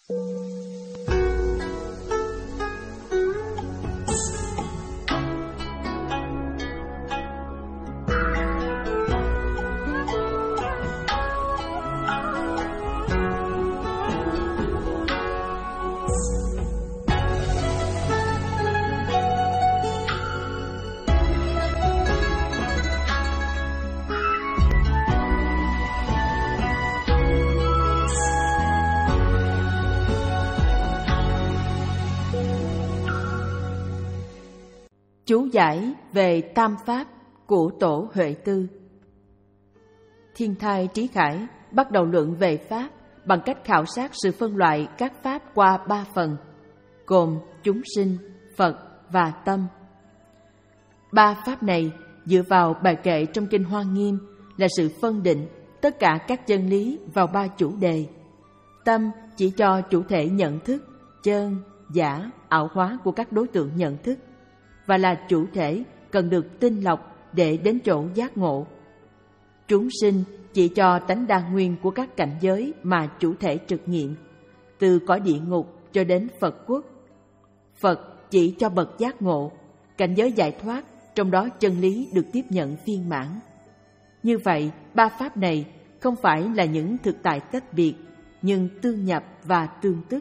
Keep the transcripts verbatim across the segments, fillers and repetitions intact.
Chú giải về Tam Pháp của Tổ Huệ Tư. Thiên Thai Trí Khải bắt đầu luận về Pháp bằng cách khảo sát sự phân loại các Pháp qua ba phần, gồm chúng sinh, Phật và tâm. Ba Pháp này dựa vào bài kệ trong Kinh Hoa Nghiêm là sự phân định tất cả các chân lý vào ba chủ đề. Tâm chỉ cho chủ thể nhận thức, chân, giả, ảo hóa của các đối tượng nhận thức, và là chủ thể cần được tinh lọc để đến chỗ giác ngộ. Chúng sinh chỉ cho tánh đa nguyên của các cảnh giới mà chủ thể trực nghiệm, từ cõi địa ngục cho đến Phật quốc. Phật chỉ cho bậc giác ngộ, cảnh giới giải thoát, trong đó chân lý được tiếp nhận viên mãn. Như vậy, ba Pháp này không phải là những thực tại tách biệt, nhưng tương nhập và tương tức.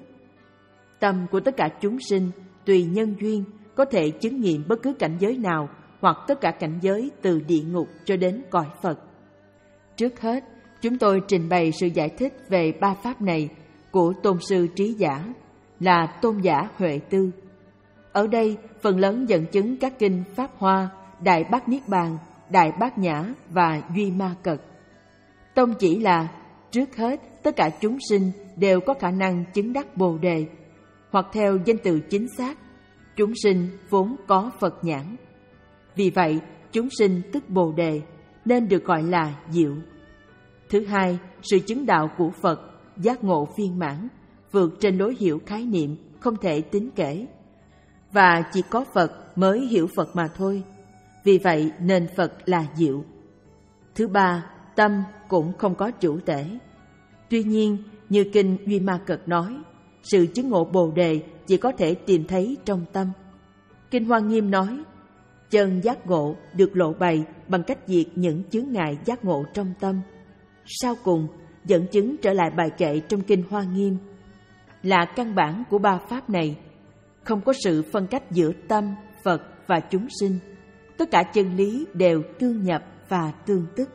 Tâm của tất cả chúng sinh tùy nhân duyên có thể chứng nghiệm bất cứ cảnh giới nào hoặc tất cả cảnh giới từ địa ngục cho đến cõi Phật. Trước hết, chúng tôi trình bày sự giải thích về ba Pháp này của Tôn sư Trí Giả là Tôn giả Huệ Tư. Ở đây, phần lớn dẫn chứng các kinh Pháp Hoa, Đại Bát Niết Bàn, Đại Bát Nhã và Duy Ma Cật. Tông chỉ là, trước hết, tất cả chúng sinh đều có khả năng chứng đắc Bồ Đề, hoặc theo danh từ chính xác, chúng sinh vốn có Phật nhãn. Vì vậy, chúng sinh tức Bồ Đề, nên được gọi là diệu. Thứ hai, sự chứng đạo của Phật, giác ngộ viên mãn, vượt trên lối hiểu khái niệm, không thể tính kể. Và chỉ có Phật mới hiểu Phật mà thôi. Vì vậy nên Phật là diệu. Thứ ba, tâm cũng không có chủ tể. Tuy nhiên, như kinh Duy Ma Cật nói, sự chứng ngộ Bồ Đề chỉ có thể tìm thấy trong tâm. Kinh Hoa Nghiêm nói, chân giác ngộ được lộ bày bằng cách diệt những chướng ngại giác ngộ trong tâm. Sau cùng, dẫn chứng trở lại bài kệ trong Kinh Hoa Nghiêm là căn bản của ba Pháp này. Không có sự phân cách giữa tâm, Phật và chúng sinh. Tất cả chân lý đều tương nhập và tương tức.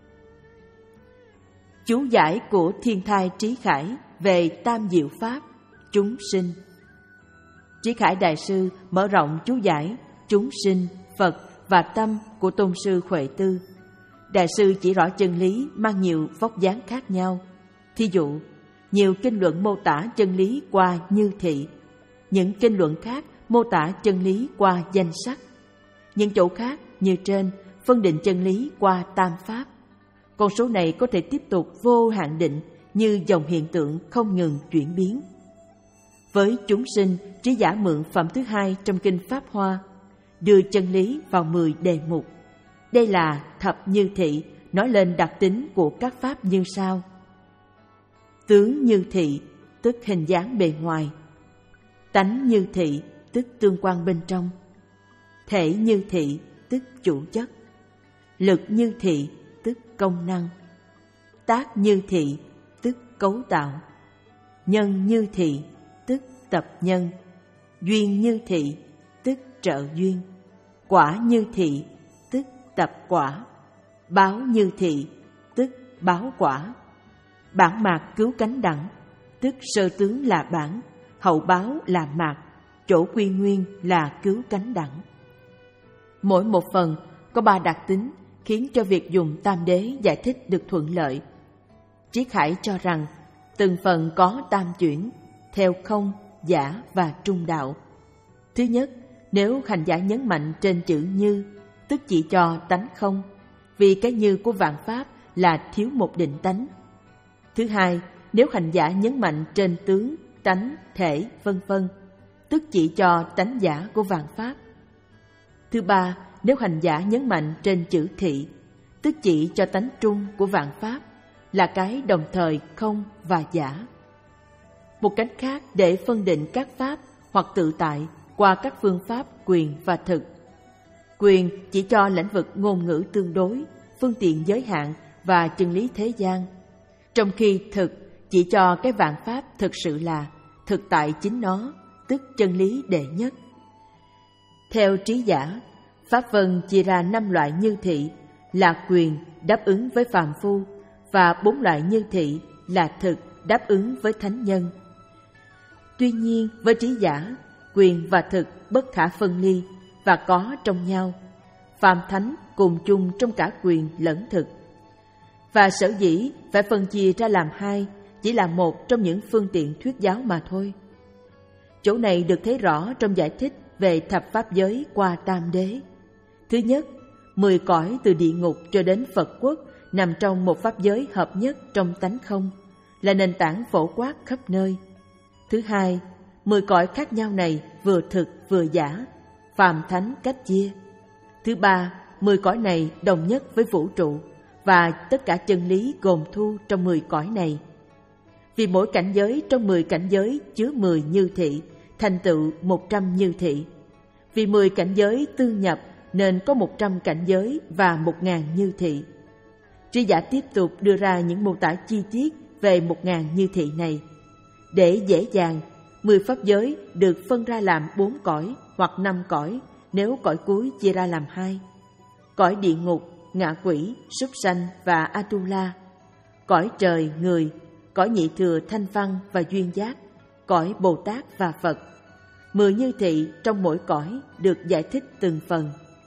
Chú giải của Thiên Thai Trí Khải về Tam Diệu Pháp, chúng sinh. Trí Khải Đại Sư mở rộng chú giải chúng sinh, Phật và tâm của Tôn sư Huệ Tư. Đại sư chỉ rõ chân lý mang nhiều vóc dáng khác nhau. Thí dụ, nhiều kinh luận mô tả chân lý qua như thị, những kinh luận khác mô tả chân lý qua danh sắc. Những chỗ khác như trên phân định chân lý qua tam pháp. Con số này có thể tiếp tục vô hạn định như dòng hiện tượng không ngừng chuyển biến. Với chúng sinh, Trí Giả mượn phẩm thứ hai trong kinh Pháp Hoa, đưa chân lý vào mười đề mục. Đây là thập như thị, nói lên đặc tính của các pháp như sau. Tướng như thị, tức hình dáng bề ngoài. Tánh như thị, tức tương quan bên trong. Thể như thị, tức chủ chất. Lực như thị, tức công năng. Tác như thị, tức cấu tạo. Nhân như thị, tức tập nhân. Duyên như thị, tức trợ duyên. Quả như thị, tức tập quả. Báo như thị, tức báo quả. Bản mạc cứu cánh đẳng, tức sơ tướng là bản, hậu báo là mạc, chỗ quy nguyên là cứu cánh đẳng. Mỗi một phần có ba đặc tính khiến cho việc dùng tam đế giải thích được thuận lợi. Trí Khải cho rằng từng phần có tam chuyển, theo không, giả và trung đạo. Thứ nhất, nếu hành giả nhấn mạnh trên chữ như, tức chỉ cho tánh không, vì cái như của vạn pháp là thiếu một định tánh. Thứ hai, nếu hành giả nhấn mạnh trên tướng, tánh, thể, vân vân, tức chỉ cho tánh giả của vạn pháp. Thứ ba, nếu hành giả nhấn mạnh trên chữ thị, tức chỉ cho tánh trung của vạn pháp, là cái đồng thời không và giả. một cách khác để phân định các pháp hoặc tự tại qua các phương pháp quyền và thực. Quyền chỉ cho lĩnh vực ngôn ngữ tương đối, phương tiện giới hạn và chân lý thế gian, trong khi thực chỉ cho cái vạn pháp thực sự là thực tại chính nó, tức chân lý đệ nhất. Theo trí giả, pháp vân chia ra năm loại như thị là quyền đáp ứng với phàm phu và bốn loại như thị là thực đáp ứng với thánh nhân. Tuy nhiên, với trí giả, quyền và thực bất khả phân ly và có trong nhau. Phàm thánh cùng chung trong cả quyền lẫn thực. Và sở dĩ phải phân chia ra làm hai chỉ là một trong những phương tiện thuyết giáo mà thôi. Chỗ này được thấy rõ trong giải thích về thập pháp giới qua tam đế. Thứ nhất, mười cõi từ địa ngục cho đến Phật quốc nằm trong một pháp giới hợp nhất trong tánh không, là nền tảng phổ quát khắp nơi. Thứ hai, mười cõi khác nhau này vừa thực vừa giả, phàm thánh cách chia. Thứ ba, mười cõi này đồng nhất với vũ trụ và tất cả chân lý gồm thu trong mười cõi này. Vì mỗi cảnh giới trong mười cảnh giới chứa mười như thị, thành tựu một trăm như thị. Vì mười cảnh giới tương nhập nên có một trăm cảnh giới và một ngàn như thị. Trí giả tiếp tục đưa ra những mô tả chi tiết về một ngàn như thị này. Để dễ dàng, mười pháp giới được phân ra làm bốn cõi hoặc năm cõi nếu cõi cuối chia ra làm hai. Cõi địa ngục, ngạ quỷ, súc sanh và Atula. Cõi trời, người, cõi nhị thừa, thanh văn và duyên giác, cõi Bồ Tát và Phật. Mười như thị trong mỗi cõi được giải thích từng phần.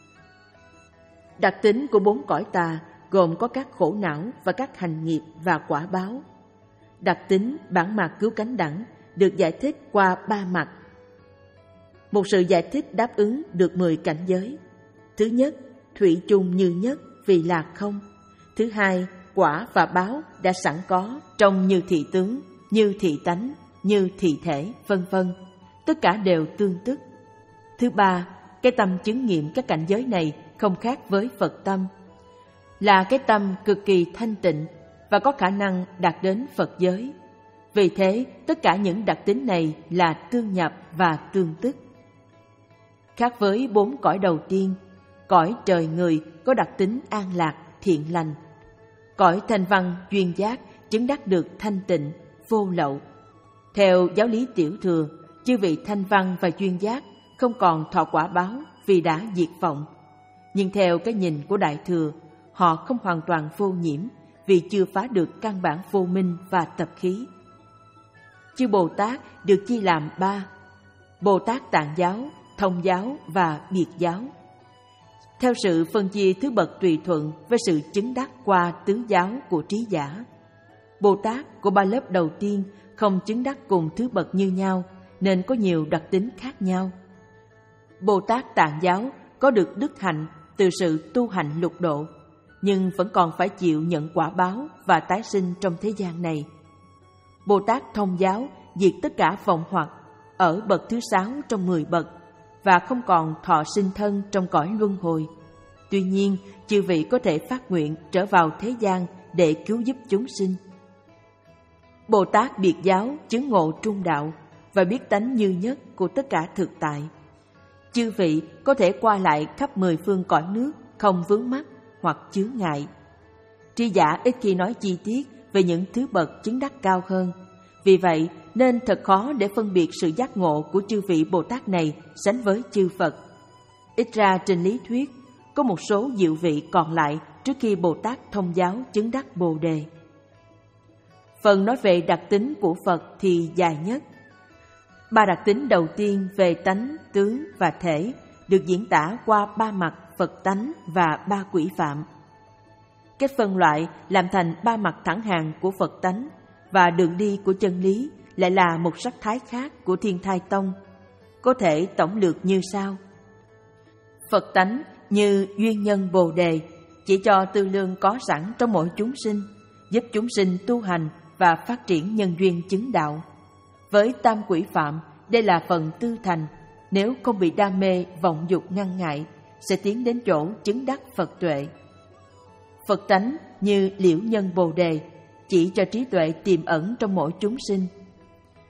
Đặc tính của bốn cõi tà gồm có các khổ não và các hành nghiệp và quả báo. Đặc tính bản mặt cứu cánh đẳng được giải thích qua ba mặt. Một sự giải thích đáp ứng được mười cảnh giới. Thứ nhất, thủy chung như nhất vì là không. Thứ hai, quả và báo đã sẵn có trong như thị tướng, như thị tánh, như thị thể, vân vân. Tất cả đều tương tức. Thứ ba, cái tâm chứng nghiệm các cảnh giới này không khác với Phật tâm, là cái tâm cực kỳ thanh tịnh và có khả năng đạt đến Phật giới. Vì thế, tất cả những đặc tính này là tương nhập và tương tức. Khác với bốn cõi đầu tiên, cõi trời người có đặc tính an lạc, thiện lành. Cõi thanh văn, duyên giác chứng đắc được thanh tịnh, vô lậu. Theo giáo lý tiểu thừa, chư vị thanh văn và duyên giác không còn thọ quả báo vì đã diệt vọng. Nhưng theo cái nhìn của đại thừa, họ không hoàn toàn vô nhiễm vì chưa phá được căn bản vô minh và tập khí. Chư Bồ Tát được chia làm ba: Bồ Tát Tạng giáo, Thông giáo và Biệt giáo. Theo sự phân chia thứ bậc tùy thuận với sự chứng đắc qua tứ giáo của trí giả. Bồ Tát của ba lớp đầu tiên không chứng đắc cùng thứ bậc như nhau nên có nhiều đặc tính khác nhau. Bồ Tát Tạng giáo có được đức hạnh từ sự tu hành lục độ, nhưng vẫn còn phải chịu nhận quả báo và tái sinh trong thế gian này. Bồ Tát Thông giáo diệt tất cả vọng hoặc ở bậc thứ sáu trong mười bậc và không còn thọ sinh thân trong cõi luân hồi. Tuy nhiên, chư vị có thể phát nguyện trở vào thế gian để cứu giúp chúng sinh. Bồ Tát Biệt giáo chứng ngộ trung đạo và biết tánh như nhất của tất cả thực tại. Chư vị có thể qua lại khắp mười phương cõi nước không vướng mắc hoặc chướng ngại. Tri giả ít khi nói chi tiết về những thứ bậc chứng đắc cao hơn. Vì vậy nên thật khó để phân biệt sự giác ngộ của chư vị Bồ Tát này sánh với chư Phật. Ít ra trên lý thuyết, có một số diệu vị còn lại trước khi Bồ Tát Thông giáo chứng đắc Bồ Đề. Phần nói về đặc tính của Phật thì dài nhất. Ba đặc tính đầu tiên về tánh, tướng và thể được diễn tả qua ba mặt Phật tánh và ba quỷ phạm. Cách phân loại làm thành ba mặt thẳng hàng của Phật tánh và đường đi của chân lý lại là một sắc thái khác của Thiên Thai Tông. Có thể tổng lược như sau. Phật tánh như duyên nhân Bồ Đề chỉ cho tư lương có sẵn trong mỗi chúng sinh, giúp chúng sinh tu hành và phát triển nhân duyên chứng đạo. Với tam quỷ phạm, đây là phần tư thành, nếu không bị đam mê, vọng dục ngăn ngại, sẽ tiến đến chỗ chứng đắc Phật tuệ. Phật tánh như liễu nhân Bồ Đề, chỉ cho trí tuệ tiềm ẩn trong mỗi chúng sinh.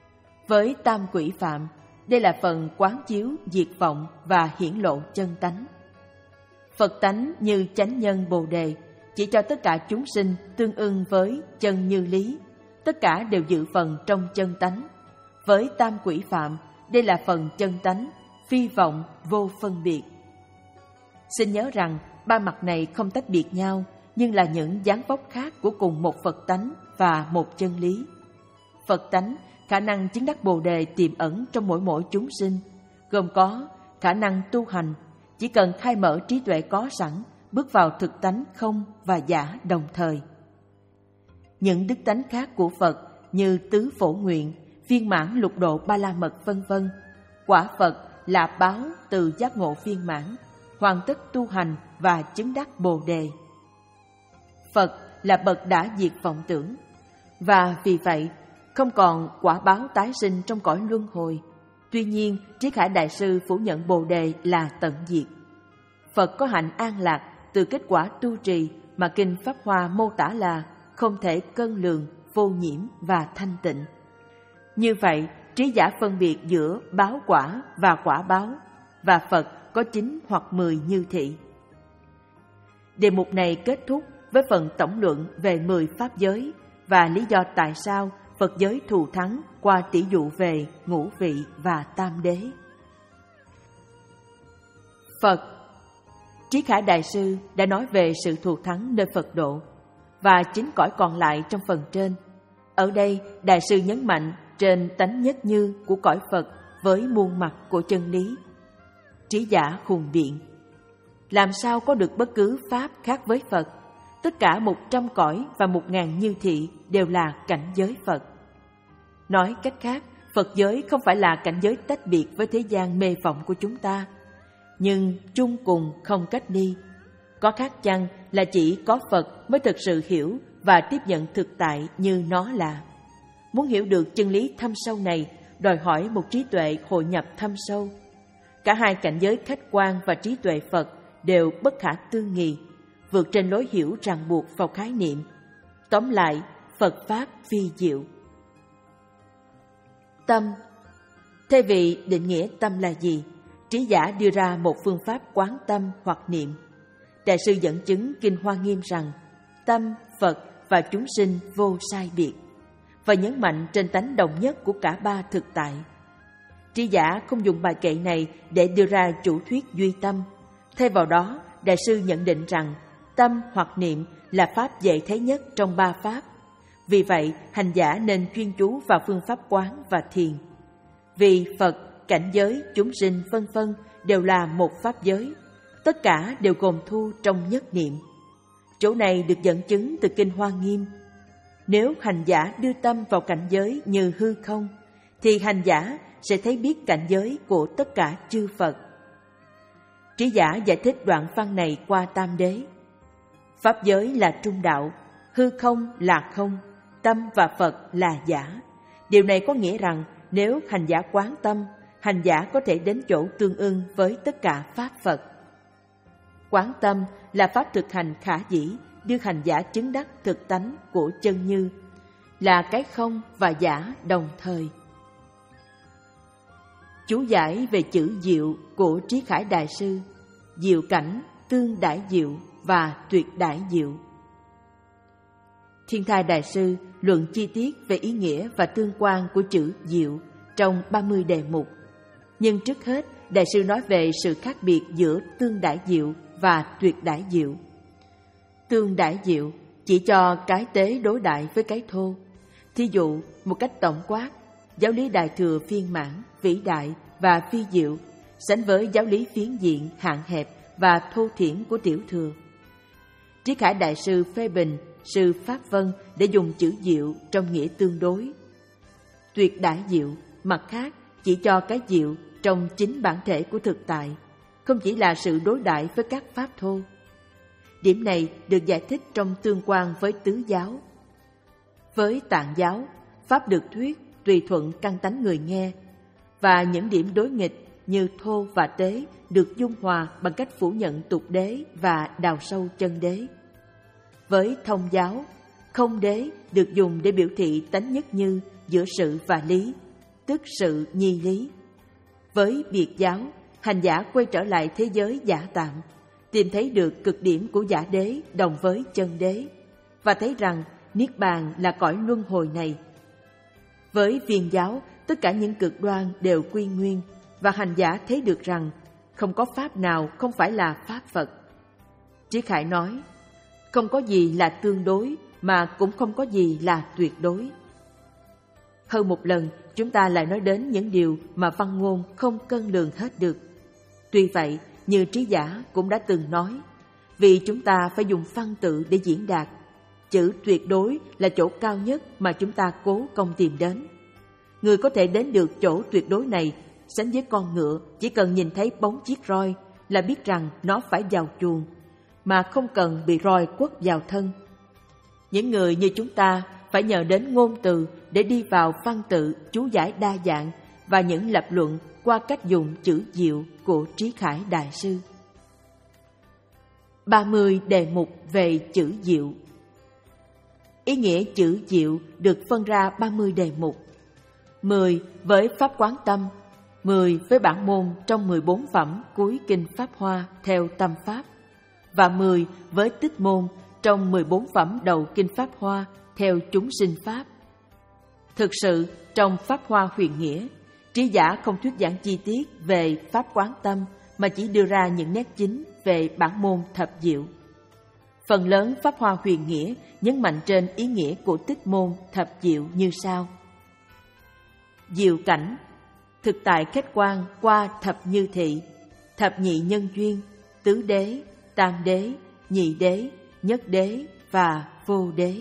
Với tam quỷ phạm, đây là phần quán chiếu diệt vọng và hiển lộ chân tánh. Phật tánh như chánh nhân Bồ Đề chỉ cho tất cả chúng sinh tương ưng với chân như lý, tất cả đều dự phần trong chân tánh. Với tam quỷ phạm, đây là phần chân tánh, phi vọng, vô phân biệt. Xin nhớ rằng ba mặt này không tách biệt nhau, nhưng là những dáng vóc khác của cùng một Phật tánh và một chân lý. Phật tánh, khả năng chứng đắc Bồ Đề tiềm ẩn trong mỗi mỗi chúng sinh, gồm có khả năng tu hành, chỉ cần khai mở trí tuệ có sẵn, bước vào thực tánh không và giả đồng thời. Những đức tánh khác của Phật như tứ phổ nguyện, viên mãn lục độ ba la mật vân vân, quả Phật là báo từ giác ngộ viên mãn, hoàn tất tu hành và chứng đắc Bồ Đề. Phật là bậc đã diệt vọng tưởng, và vì vậy không còn quả báo tái sinh trong cõi luân hồi. Tuy nhiên, Trí Khải Đại Sư phủ nhận Bồ Đề là tận diệt. Phật có hạnh an lạc từ kết quả tu trì mà Kinh Pháp Hoa mô tả là không thể cân lường, vô nhiễm và thanh tịnh. Như vậy, trí giả phân biệt giữa báo quả và quả báo, và Phật có chín hoặc mười như thị. Đề mục này kết thúc với phần tổng luận về mười pháp giới và lý do tại sao Phật giới thù thắng qua tỷ dụ về ngũ vị và tam đế. Phật Trí Khải Đại Sư đã nói về sự thù thắng nơi Phật độ và chín cõi còn lại trong phần trên. Ở đây, Đại Sư nhấn mạnh trên tánh nhất như của cõi Phật với muôn mặt của chân lý. Trí giả hùng biện: làm sao có được bất cứ pháp khác với Phật? Tất cả một trăm cõi và một ngàn như thị đều là cảnh giới Phật. Nói cách khác, Phật giới không phải là cảnh giới tách biệt với thế gian mê vọng của chúng ta, nhưng chung cùng không cách ly. Có khác chăng là chỉ có Phật mới thực sự hiểu và tiếp nhận thực tại như nó là. Muốn hiểu được chân lý thâm sâu này, đòi hỏi một trí tuệ hội nhập thâm sâu. Cả hai cảnh giới khách quan và trí tuệ Phật đều bất khả tư nghị, vượt trên lối hiểu ràng buộc vào khái niệm. Tóm lại, Phật Pháp vi diệu. Tâm. Thay vì định nghĩa tâm là gì, trí giả đưa ra một phương pháp quán tâm hoặc niệm. Đại sư dẫn chứng Kinh Hoa Nghiêm rằng tâm, Phật và chúng sinh vô sai biệt, và nhấn mạnh trên tánh đồng nhất của cả ba thực tại. Trí giả không dùng bài kệ này để đưa ra chủ thuyết duy tâm. Thay vào đó, Đại sư nhận định rằng tâm hoặc niệm là pháp dễ thấy nhất trong ba pháp. Vì vậy, hành giả nên chuyên chú vào phương pháp quán và thiền. Vì Phật, cảnh giới, chúng sinh vân vân đều là một pháp giới, tất cả đều gồm thu trong nhất niệm. Chỗ này được dẫn chứng từ Kinh Hoa Nghiêm. Nếu hành giả đưa tâm vào cảnh giới như hư không, thì hành giả sẽ thấy biết cảnh giới của tất cả chư Phật. Trí giả giải thích đoạn văn này qua tam đế. Pháp giới là trung đạo, hư không là không, tâm và Phật là giả. Điều này có nghĩa rằng nếu hành giả quán tâm, hành giả có thể đến chỗ tương ưng với tất cả pháp Phật. Quán tâm là pháp thực hành khả dĩ, đưa hành giả chứng đắc thực tánh của chân như, là cái không và giả đồng thời. Chú giải về chữ diệu của Trí Khải Đại Sư: diệu cảnh, tương đãi diệu và tuyệt đãi diệu. Thiên Thai Đại Sư luận chi tiết về ý nghĩa và tương quan của chữ diệu trong ba mươi đề mục. Nhưng trước hết, Đại Sư nói về sự khác biệt giữa tương đãi diệu và tuyệt đãi diệu. Tương đãi diệu chỉ cho cái tế đối đại với cái thô. Thí dụ, một cách tổng quát, giáo lý Đại Thừa phiên mãn, vĩ đại và phi diệu sánh với giáo lý phiến diện, hạn hẹp và thô thiển của Tiểu Thừa. Trí Khải Đại Sư phê bình sự Pháp Vân để dùng chữ diệu trong nghĩa tương đối. Tuyệt đãi diệu, mặt khác, chỉ cho cái diệu trong chính bản thể của thực tại, không chỉ là sự đối đãi với các pháp thô. Điểm này được giải thích trong tương quan với tứ giáo. Với Tạng giáo, pháp được thuyết tùy thuận căn tánh người nghe, và những điểm đối nghịch như thô và tế được dung hòa bằng cách phủ nhận tục đế và đào sâu chân đế. Với Thông giáo, không đế được dùng để biểu thị tánh nhất như giữa sự và lý, tức sự nhi lý. Với biệt giáo, hành giả quay trở lại thế giới giả tạm, tìm thấy được cực điểm của giả đế đồng với chân đế, và thấy rằng Niết Bàn là cõi luân hồi này. Với viên giáo, tất cả những cực đoan đều quy nguyên, và hành giả thấy được rằng không có pháp nào không phải là pháp Phật. Trí Khải nói, không có gì là tương đối, mà cũng không có gì là tuyệt đối. Hơn một lần, chúng ta lại nói đến những điều mà văn ngôn không cân lường hết được. Tuy vậy, như Trí Giả cũng đã từng nói, vì chúng ta phải dùng văn tự để diễn đạt, chữ tuyệt đối là chỗ cao nhất mà chúng ta cố công tìm đến. Người có thể đến được chỗ tuyệt đối này, sánh với con ngựa chỉ cần nhìn thấy bóng chiếc roi là biết rằng nó phải vào chuồng, mà không cần bị roi quất vào thân. Những người như chúng ta phải nhờ đến ngôn từ để đi vào văn tự, chú giải đa dạng và những lập luận qua cách dùng chữ diệu của Trí Khải Đại Sư. ba mươi đề mục về chữ diệu. Ý nghĩa chữ diệu được phân ra ba mươi đề mục. mười với Pháp Quán Tâm, mười với bản môn trong mười bốn phẩm cuối Kinh Pháp Hoa theo tâm Pháp, và mười với tích môn trong mười bốn phẩm đầu Kinh Pháp Hoa theo chúng sinh Pháp. Thực sự, trong Pháp Hoa huyền nghĩa, Trí Giả không thuyết giảng chi tiết về Pháp Quán Tâm, mà chỉ đưa ra những nét chính về bản môn thập diệu. Phần lớn Pháp Hoa huyền nghĩa nhấn mạnh trên ý nghĩa của tích môn thập diệu như sau. Diệu cảnh, thực tại khách quan qua thập như thị, thập nhị nhân duyên, tứ đế, tam đế, nhị đế, nhất đế và vô đế.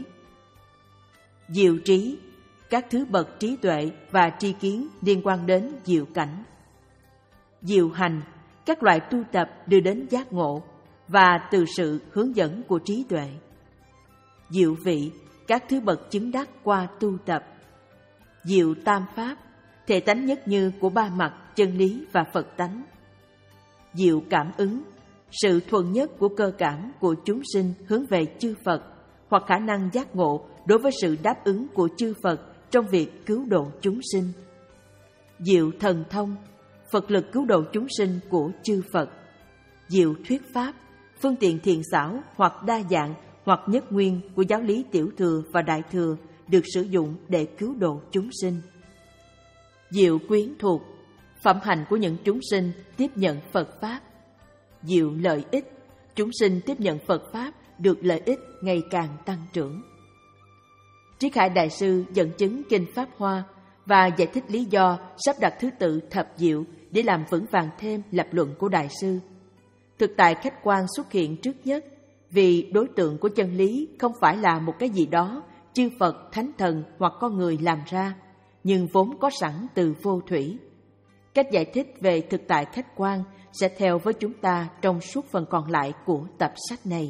Diệu trí, các thứ bậc trí tuệ và tri kiến liên quan đến diệu cảnh. Diệu hành, các loại tu tập đưa đến giác ngộ và từ sự hướng dẫn của trí tuệ. Diệu vị, các thứ bậc chứng đắc qua tu tập. Diệu tam pháp, thể tánh nhất như của ba mặt chân lý và Phật tánh. Diệu cảm ứng, sự thuần nhất của cơ cảm của chúng sinh hướng về chư Phật, hoặc khả năng giác ngộ đối với sự đáp ứng của chư Phật trong việc cứu độ chúng sinh. Diệu thần thông, Phật lực cứu độ chúng sinh của chư Phật. Diệu thuyết pháp, phương tiện thiện xảo hoặc đa dạng hoặc nhất nguyên của giáo lý tiểu thừa và đại thừa được sử dụng để cứu độ chúng sinh. Diệu quyến thuộc, phẩm hành của những chúng sinh tiếp nhận Phật Pháp. Diệu lợi ích, chúng sinh tiếp nhận Phật Pháp được lợi ích ngày càng tăng trưởng. Trí Khải Đại Sư dẫn chứng Kinh Pháp Hoa và giải thích lý do sắp đặt thứ tự thập diệu để làm vững vàng thêm lập luận của Đại Sư. Thực tại khách quan xuất hiện trước nhất, vì đối tượng của chân lý không phải là một cái gì đó chư Phật, Thánh Thần hoặc con người làm ra, nhưng vốn có sẵn từ vô thủy. Cách giải thích về thực tại khách quan sẽ theo với chúng ta trong suốt phần còn lại của tập sách này.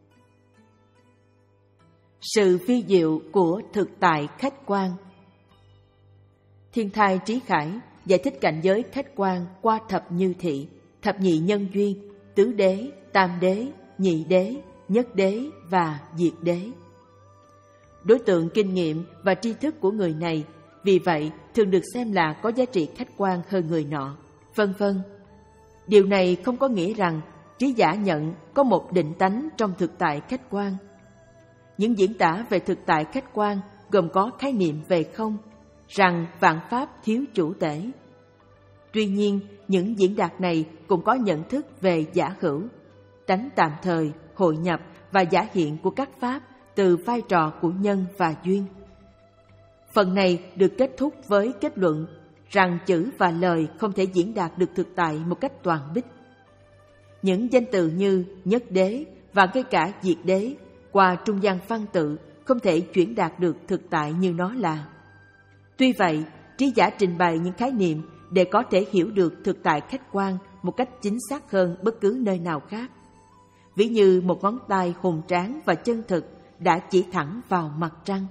Sự vi diệu của thực tại khách quan. Thiên Thai Trí Khải giải thích cảnh giới khách quan qua thập như thị, thập nhị nhân duyên, tứ đế, tam đế, nhị đế, nhất đế và diệt đế. Đối tượng kinh nghiệm và tri thức của người này vì vậy thường được xem là có giá trị khách quan hơn người nọ, vân vân. Điều này không có nghĩa rằng Trí Giả nhận có một định tánh trong thực tại khách quan. Những diễn tả về thực tại khách quan gồm có khái niệm về không, rằng vạn pháp thiếu chủ tể. Tuy nhiên, những diễn đạt này cũng có nhận thức về giả hữu, tánh tạm thời, hội nhập và giả hiện của các pháp từ vai trò của nhân và duyên. Phần này được kết thúc với kết luận rằng chữ và lời không thể diễn đạt được thực tại một cách toàn bích. Những danh từ như nhất đế và ngay cả diệt đế qua trung gian văn tự không thể chuyển đạt được thực tại như nó là. Tuy vậy, Trí Giả trình bày những khái niệm để có thể hiểu được thực tại khách quan một cách chính xác hơn bất cứ nơi nào khác. Ví như một ngón tay hùng tráng và chân thực đã chỉ thẳng vào mặt trăng.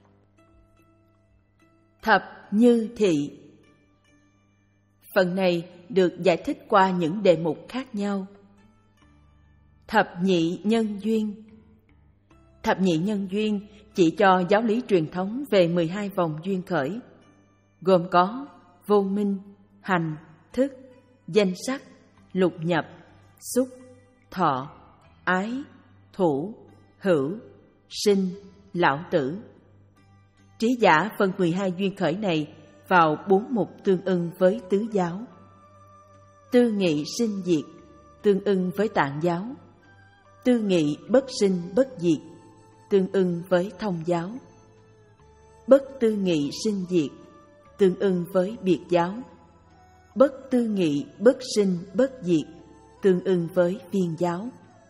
Thập như thị. Phần này được giải thích qua những đề mục khác nhau. Thập nhị nhân duyên. Thập nhị nhân duyên chỉ cho giáo lý truyền thống về mười hai vòng duyên khởi, gồm có vô minh, hành, thức, danh sắc, lục nhập, xúc, thọ, ái, thủ, hữu, sinh, lão tử. Trí giả phân mười hai duyên khởi này vào bốn mục tương ưng với tứ giáo. Tư nghị sinh diệt tương ưng với tạng giáo. Tư nghị bất sinh bất diệt tương ưng với thông giáo. Bất tư nghị sinh diệt tương ưng với biệt giáo. Bất tư nghị bất sinh bất diệt tương ưng với viên giáo.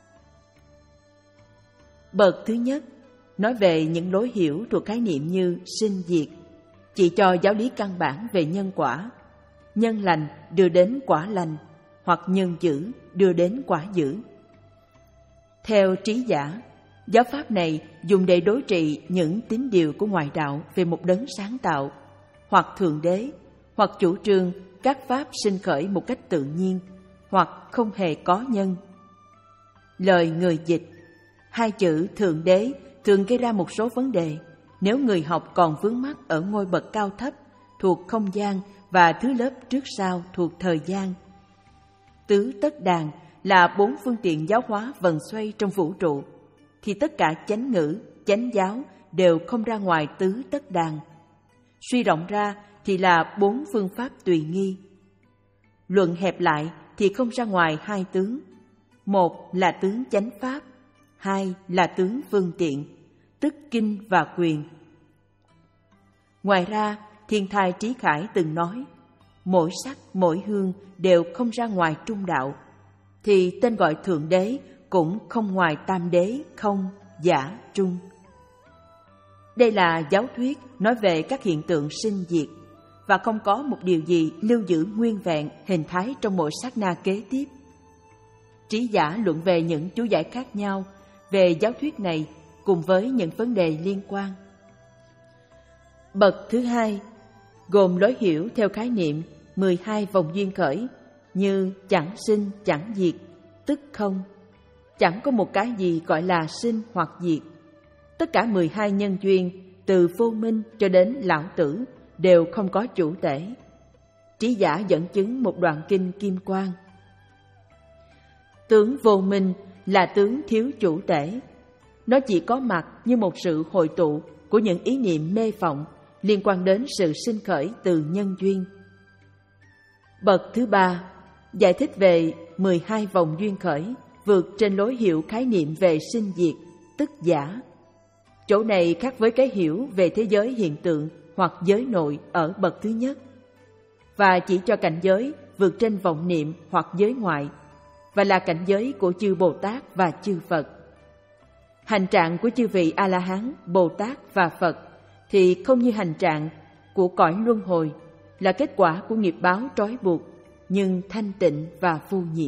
Bậc thứ nhất nói về những lối hiểu thuộc khái niệm như sinh diệt, chỉ cho giáo lý căn bản về nhân quả. Nhân lành đưa đến quả lành, hoặc nhân dữ đưa đến quả dữ. Theo trí giả, giáo pháp này dùng để đối trị những tín điều của ngoại đạo về một đấng sáng tạo, hoặc thượng đế, hoặc chủ trương các pháp sinh khởi một cách tự nhiên, hoặc không hề có nhân. Lời người dịch, hai chữ thượng đế thường gây ra một số vấn đề nếu người học còn vướng mắc ở ngôi bậc cao thấp thuộc không gian và thứ lớp trước sau thuộc thời gian. Tứ tất đàn là bốn phương tiện giáo hóa vần xoay trong vũ trụ, thì tất cả chánh ngữ, chánh giáo đều không ra ngoài tứ tất đàn. Suy rộng ra thì là bốn phương pháp tùy nghi. Luận hẹp lại thì không ra ngoài hai tướng. Một là tướng chánh pháp, hai là tướng phương tiện, tức kinh và quyền. Ngoài ra, Thiên Thai Trí Khải từng nói, mỗi sắc, mỗi hương đều không ra ngoài trung đạo, thì tên gọi Thượng Đế cũng không ngoài tam đế, không, giả, trung. Đây là giáo thuyết nói về các hiện tượng sinh diệt, và không có một điều gì lưu giữ nguyên vẹn hình thái trong mỗi sát na kế tiếp. Trí giả luận về những chú giải khác nhau về giáo thuyết này cùng với những vấn đề liên quan. Bậc thứ hai gồm lối hiểu theo khái niệm mười hai vòng duyên khởi như chẳng sinh chẳng diệt, tức không. Chẳng có một cái gì gọi là sinh hoặc diệt. Tất cả mười hai nhân duyên từ vô minh cho đến lão tử đều không có chủ tể. Trí giả dẫn chứng một đoạn kinh Kim Quang. Tướng vô minh là tướng thiếu chủ tể. Nó chỉ có mặt như một sự hội tụ của những ý niệm mê vọng liên quan đến sự sinh khởi từ nhân duyên. Bậc thứ ba giải thích về mười hai vòng duyên khởi vượt trên lối hiểu khái niệm về sinh diệt, tức giả. Chỗ này khác với cái hiểu về thế giới hiện tượng hoặc giới nội ở bậc thứ nhất, và chỉ cho cảnh giới vượt trên vọng niệm hoặc giới ngoại, và là cảnh giới của chư Bồ Tát và chư Phật. Hành trạng của chư vị A-la-hán, Bồ Tát và Phật thì không như hành trạng của cõi luân hồi, là kết quả của nghiệp báo trói buộc, nhưng thanh tịnh và vô nhiễm.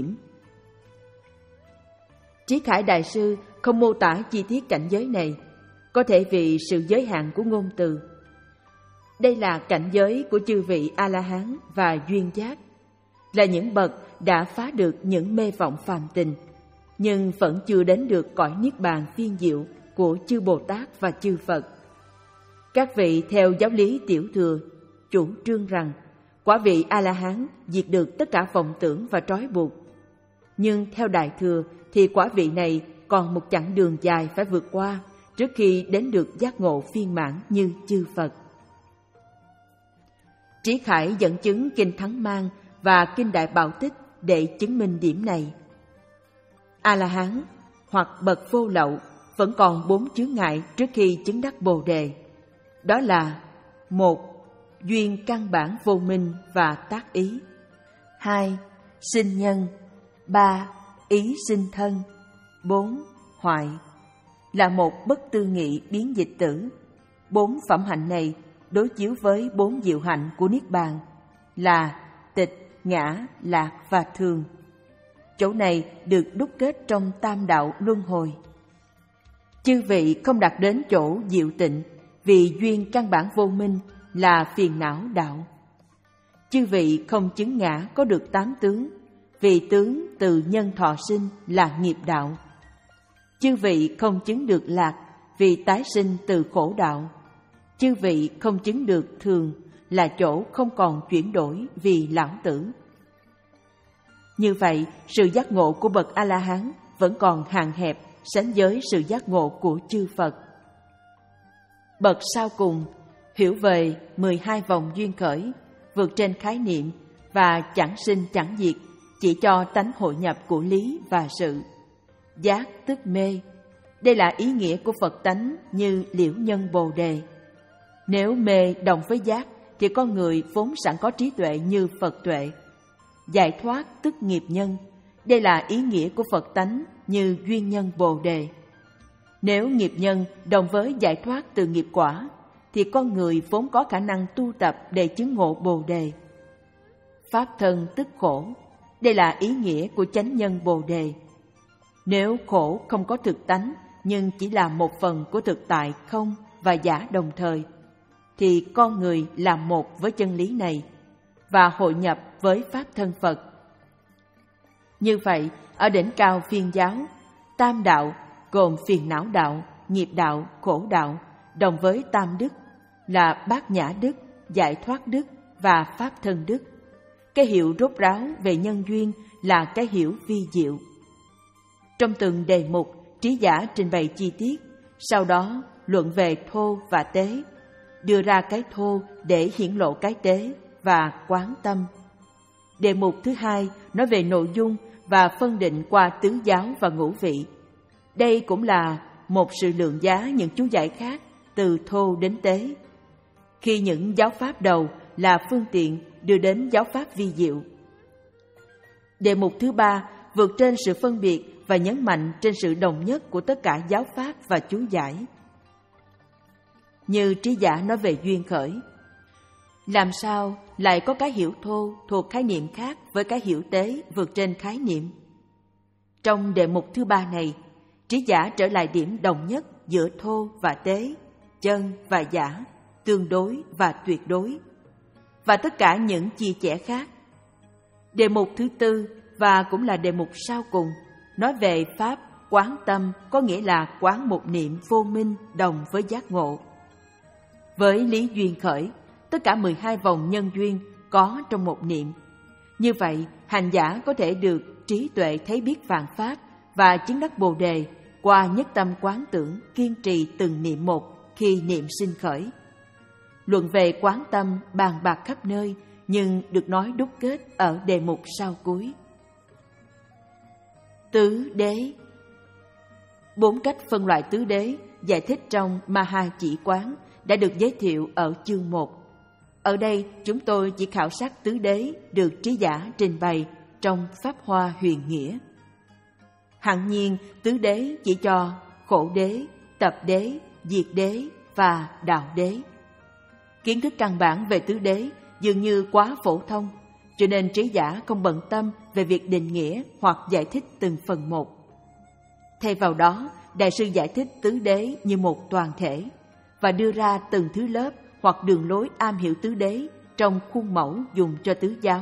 Trí Khải Đại Sư không mô tả chi tiết cảnh giới này, có thể vì sự giới hạn của ngôn từ. Đây là cảnh giới của chư vị A-la-hán và duyên giác, là những bậc đã phá được những mê vọng phàm tình, nhưng vẫn chưa đến được cõi niết bàn phiên diệu của chư Bồ Tát và chư Phật. Các vị theo giáo lý tiểu thừa chủ trương rằng quả vị A-la-hán diệt được tất cả vọng tưởng và trói buộc, nhưng theo đại thừa thì quả vị này còn một chặng đường dài phải vượt qua trước khi đến được giác ngộ phiên mãn như chư Phật. Trí Khải dẫn chứng Kinh Thắng Mang và Kinh Đại Bảo Tích để chứng minh điểm này. A-la-hán hoặc bậc vô lậu vẫn còn bốn chướng ngại trước khi chứng đắc Bồ Đề. Đó là: một, duyên căn bản vô minh và tác ý; hai, sinh nhân; ba, ý sinh thân; bốn, hoại. Là một bất tư nghị biến dịch tử. Bốn phẩm hạnh này đối chiếu với bốn diệu hạnh của Niết Bàn là tịch, ngã, lạc và thường. Chỗ này được đúc kết trong tam đạo luân hồi. Chư vị không đạt đến chỗ diệu tịnh vì duyên căn bản vô minh là phiền não đạo. Chư vị không chứng ngã có được tám tướng vì tướng từ nhân thọ sinh là nghiệp đạo. Chư vị không chứng được lạc vì tái sinh từ khổ đạo. Chư vị không chứng được thường là chỗ không còn chuyển đổi vì lão tử. Như vậy, sự giác ngộ của bậc A-la-hán vẫn còn hạn hẹp sánh với sự giác ngộ của chư Phật. Bậc sau cùng hiểu về mười hai vòng duyên khởi, vượt trên khái niệm và chẳng sinh chẳng diệt, chỉ cho tánh hội nhập của lý và sự. Giác tức mê, đây là ý nghĩa của Phật tánh như liễu nhân Bồ Đề. Nếu mê đồng với giác thì con người vốn sẵn có trí tuệ như Phật tuệ. Giải thoát tức nghiệp nhân, đây là ý nghĩa của Phật tánh như duyên nhân Bồ Đề. Nếu nghiệp nhân đồng với giải thoát từ nghiệp quả thì con người vốn có khả năng tu tập để chứng ngộ Bồ Đề. Pháp thân tức khổ, đây là ý nghĩa của chánh nhân Bồ Đề. Nếu khổ không có thực tánh nhưng chỉ là một phần của thực tại không và giả đồng thời, thì con người là một với chân lý này và hội nhập với Pháp thân Phật. Như vậy, ở đỉnh cao phiên giáo, tam đạo gồm phiền não đạo, nghiệp đạo, khổ đạo, đồng với tam đức là bát nhã đức, giải thoát đức và Pháp thân đức. Cái hiểu rốt ráo về nhân duyên là cái hiểu vi diệu. Trong từng đề mục, trí giả trình bày chi tiết, sau đó luận về thô và tế, đưa ra cái thô để hiển lộ cái tế và quán tâm. Đề mục thứ hai nói về nội dung và phân định qua tứ giáo và ngũ vị. Đây cũng là một sự lượng giá những chú giải khác từ thô đến tế, khi những giáo pháp đầu là phương tiện đưa đến giáo pháp vi diệu. Đề mục thứ ba vượt trên sự phân biệt và nhấn mạnh trên sự đồng nhất của tất cả giáo pháp và chú giải. Như trí giả nói về duyên khởi, làm sao lại có cái hiểu thô thuộc khái niệm khác với cái hiểu tế vượt trên khái niệm? Trong đề mục thứ ba này, trí giả trở lại điểm đồng nhất giữa thô và tế, chân và giả, tương đối và tuyệt đối, và tất cả những chia sẻ khác. Đề mục thứ tư và cũng là đề mục sau cùng nói về pháp quán tâm, có nghĩa là quán một niệm vô minh đồng với giác ngộ. Với lý duyên khởi, tất cả mười hai vòng nhân duyên có trong một niệm. Như vậy, hành giả có thể được trí tuệ thấy biết vạn pháp và chứng đắc Bồ Đề qua nhất tâm quán tưởng, kiên trì từng niệm một khi niệm sinh khởi. Luận về quán tâm bàn bạc khắp nơi, nhưng được nói đúc kết ở đề mục sau cuối. Tứ đế. Bốn cách phân loại tứ đế giải thích trong Maha Chỉ Quán đã được giới thiệu ở chương một. Ở đây chúng tôi chỉ khảo sát tứ đế được trí giả trình bày trong Pháp Hoa Huyền Nghĩa. Hẳn nhiên tứ đế chỉ cho khổ đế, tập đế, diệt đế và đạo đế. Kiến thức căn bản về tứ đế dường như quá phổ thông, cho nên trí giả không bận tâm về việc định nghĩa hoặc giải thích từng phần một. Thay vào đó, Đại sư giải thích tứ đế như một toàn thể và đưa ra từng thứ lớp hoặc đường lối am hiểu tứ đế trong khuôn mẫu dùng cho tứ giáo.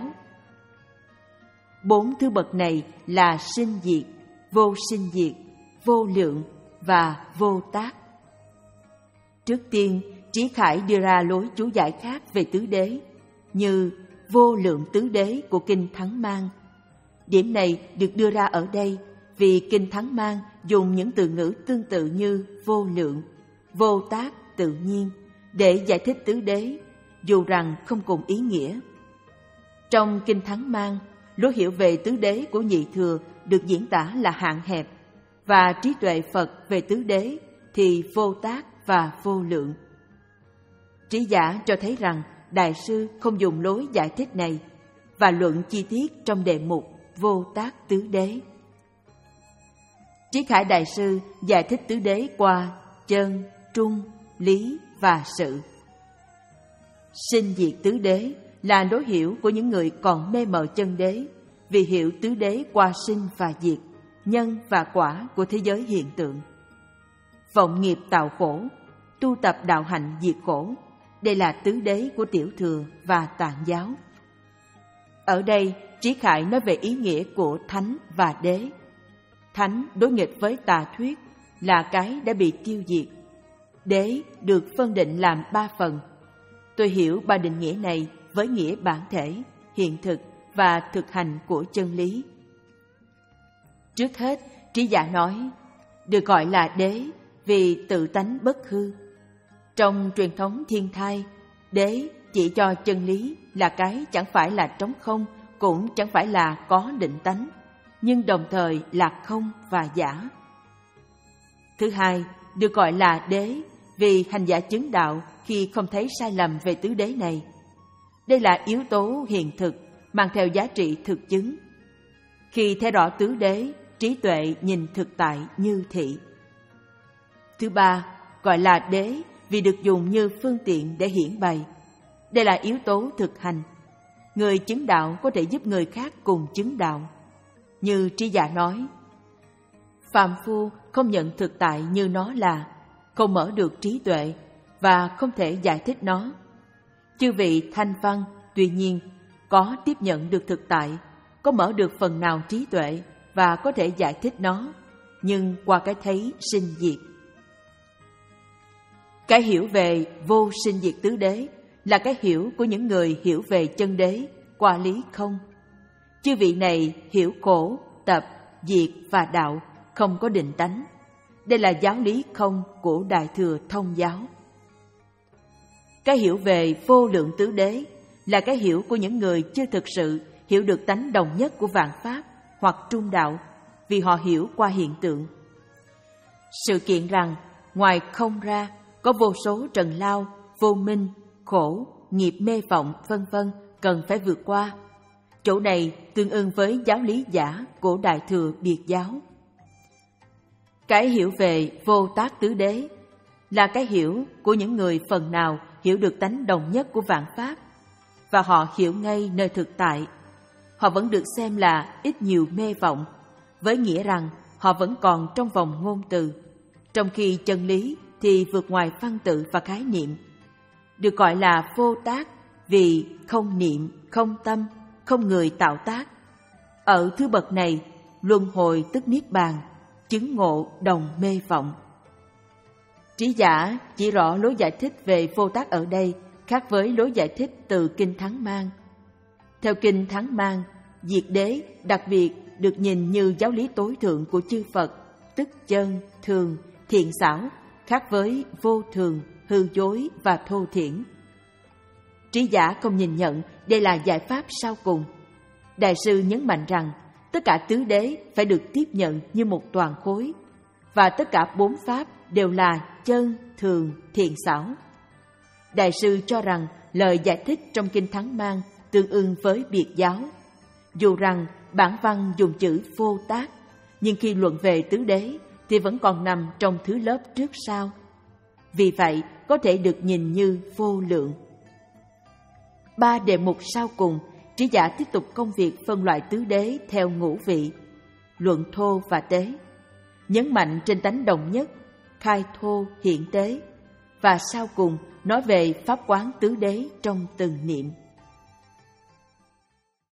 Bốn thứ bậc này là sinh diệt, vô sinh diệt, vô lượng và vô tác. Trước tiên, Trí Khải đưa ra lối chú giải khác về tứ đế, như vô lượng tứ đế của Kinh Thắng Mang. Điểm này được đưa ra ở đây vì Kinh Thắng Mang dùng những từ ngữ tương tự như vô lượng, vô tác tự nhiên để giải thích tứ đế, dù rằng không cùng ý nghĩa. Trong Kinh Thắng Mang, lối hiểu về tứ đế của Nhị Thừa được diễn tả là hạn hẹp, và trí tuệ Phật về tứ đế thì vô tác và vô lượng. Trí giả cho thấy rằng Đại sư không dùng lối giải thích này và luận chi tiết trong đề mục vô tác tứ đế. Trí Khải Đại sư giải thích tứ đế qua chân, trung, lý và sự. Sinh diệt tứ đế là lối hiểu của những người còn mê mờ chân đế, vì hiểu tứ đế qua sinh và diệt, nhân và quả của thế giới hiện tượng. Vọng nghiệp tạo khổ, tu tập đạo hạnh diệt khổ, đây là tứ đế của Tiểu Thừa và Tạng giáo. Ở đây, Trí Khải nói về ý nghĩa của thánh và đế. Thánh đối nghịch với tà thuyết là cái đã bị tiêu diệt. Đế được phân định làm ba phần. Tôi hiểu ba định nghĩa này với nghĩa bản thể, hiện thực và thực hành của chân lý. Trước hết, trí giả nói, được gọi là đế vì tự tánh bất hư. Trong truyền thống thiên thai, đế chỉ cho chân lý là cái chẳng phải là trống không, cũng chẳng phải là có định tánh, nhưng đồng thời là không và giả. Thứ hai, được gọi là đế vì hành giả chứng đạo khi không thấy sai lầm về tứ đế này. Đây là yếu tố hiện thực mang theo giá trị thực chứng. Khi thấy rõ tứ đế, trí tuệ nhìn thực tại như thị. Thứ ba, gọi là đế vì được dùng như phương tiện để hiển bày. Đây là yếu tố thực hành. Người chứng đạo có thể giúp người khác cùng chứng đạo. Như trí giả nói, phàm phu không nhận thực tại như nó là, không mở được trí tuệ và không thể giải thích nó. Chư vị thanh văn tuy nhiên có tiếp nhận được thực tại, có mở được phần nào trí tuệ và có thể giải thích nó, nhưng qua cái thấy sinh diệt. Cái hiểu về vô sinh diệt tứ đế là cái hiểu của những người hiểu về chân đế qua lý không. Chư vị này hiểu khổ, tập, diệt và đạo không có định tánh. Đây là giáo lý không của Đại Thừa Thông giáo. Cái hiểu về vô lượng tứ đế là cái hiểu của những người chưa thực sự hiểu được tánh đồng nhất của vạn pháp hoặc trung đạo, vì họ hiểu qua hiện tượng. Sự kiện rằng ngoài không ra có vô số trần lao, vô minh, khổ, nghiệp mê vọng vân vân cần phải vượt qua. Chỗ này tương ưng với giáo lý giả của Đại Thừa Biệt giáo. Cái hiểu về vô tác tứ đế là cái hiểu của những người phần nào hiểu được tánh đồng nhất của vạn pháp, và họ hiểu ngay nơi thực tại. Họ vẫn được xem là ít nhiều mê vọng, với nghĩa rằng họ vẫn còn trong vòng ngôn từ, trong khi chân lý thì vượt ngoài văn tự và khái niệm. Được gọi là vô tác vì không niệm, không tâm, không người tạo tác. Ở thứ bậc này, luân hồi tức niết bàn, chứng ngộ đồng mê vọng. Trí giả chỉ rõ lối giải thích về vô tác ở đây khác với lối giải thích từ Kinh Thắng Mang. Theo Kinh Thắng Mang, diệt đế đặc biệt được nhìn như giáo lý tối thượng của chư Phật, tức chân, thường, thiện xảo, khác với vô thường, hư dối và thô thiển. Trí giả không nhìn nhận đây là giải pháp sau cùng. Đại sư nhấn mạnh rằng tất cả tứ đế phải được tiếp nhận như một toàn khối, và tất cả bốn pháp đều là chân, thường, thiện xảo. Đại sư cho rằng lời giải thích trong Kinh Thắng Mang tương ưng với Biệt giáo. Dù rằng bản văn dùng chữ vô tác, nhưng khi luận về tứ đế thì vẫn còn nằm trong thứ lớp trước sau. Vì vậy, có thể được nhìn như vô lượng. Ba đề mục sau cùng, trí giả tiếp tục công việc phân loại tứ đế theo ngũ vị, luận thô và tế, nhấn mạnh trên tánh đồng nhất, khai thô hiện tế, và sau cùng nói về pháp quán tứ đế trong từng niệm.